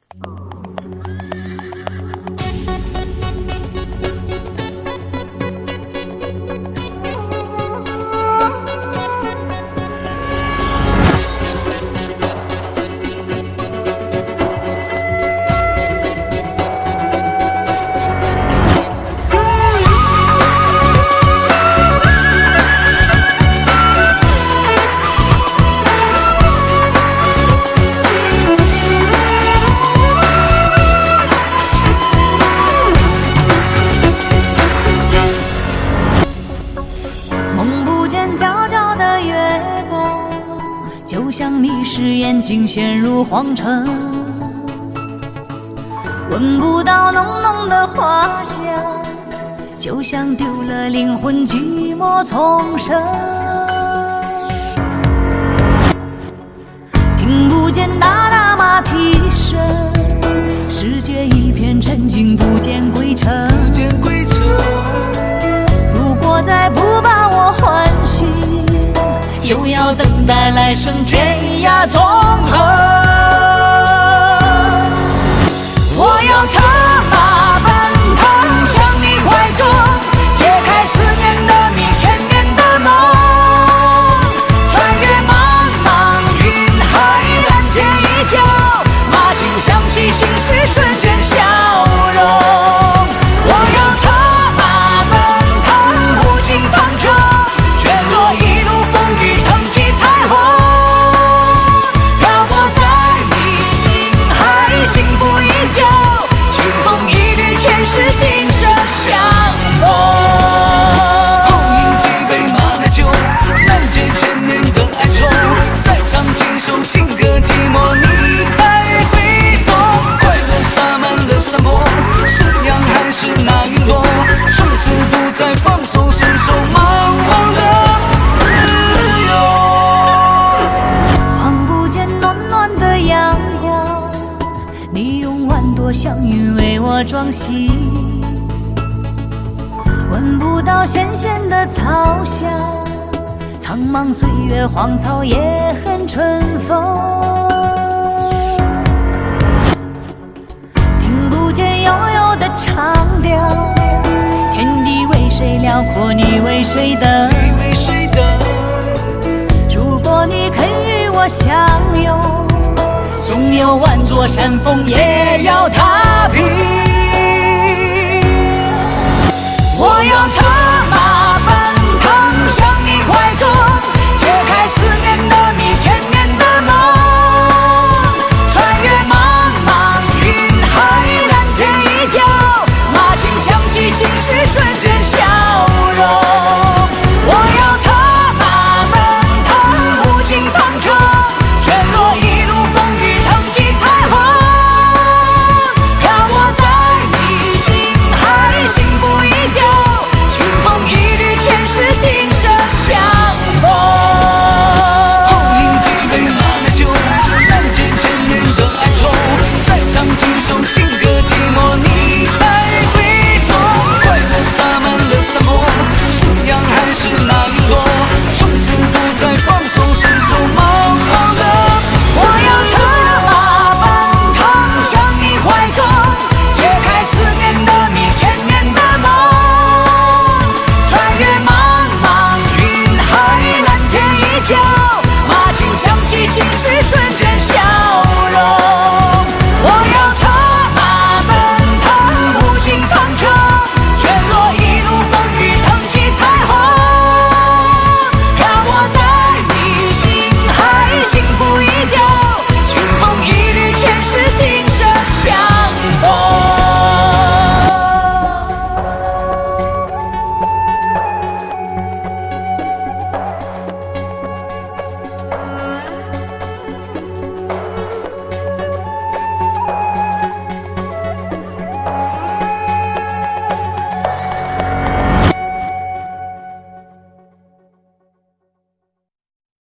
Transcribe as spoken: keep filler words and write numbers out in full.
就像迷失眼睛陷入黄尘，闻不到浓浓的花香，就像丢了灵魂寂寞丛生，听不见大大马蹄声，世界一片沉静，不见归程。如果再不把我唤醒，又要等待来生天涯纵横。我要策马奔腾向你怀中，揭开思念的谜，千年的梦，穿越茫茫云海，蓝天依旧，马琴响起，心事瞬间消融。我要策马奔腾不尽苍穹，卷落一路风雨，腾起彩虹，漂泊在你心海，幸福依旧，清风一缕，前世今生相逢。 共饮几杯马奶酒，难解千年的哀愁，再唱几首情歌，寂寞你才会懂。快乐洒满了山坡，是阳还是那云朵，从此不再放手，伸手茫茫的自由。 望不见暖暖的阳光，你用万朵祥云为我装饰，闻不到咸咸的草香，苍茫岁月荒草也很春风，听不见悠悠的长调，天地为谁辽阔，你为谁等？ 你为谁等？ 如果你肯与我相拥，纵有万座山峰也要踏平。我要踏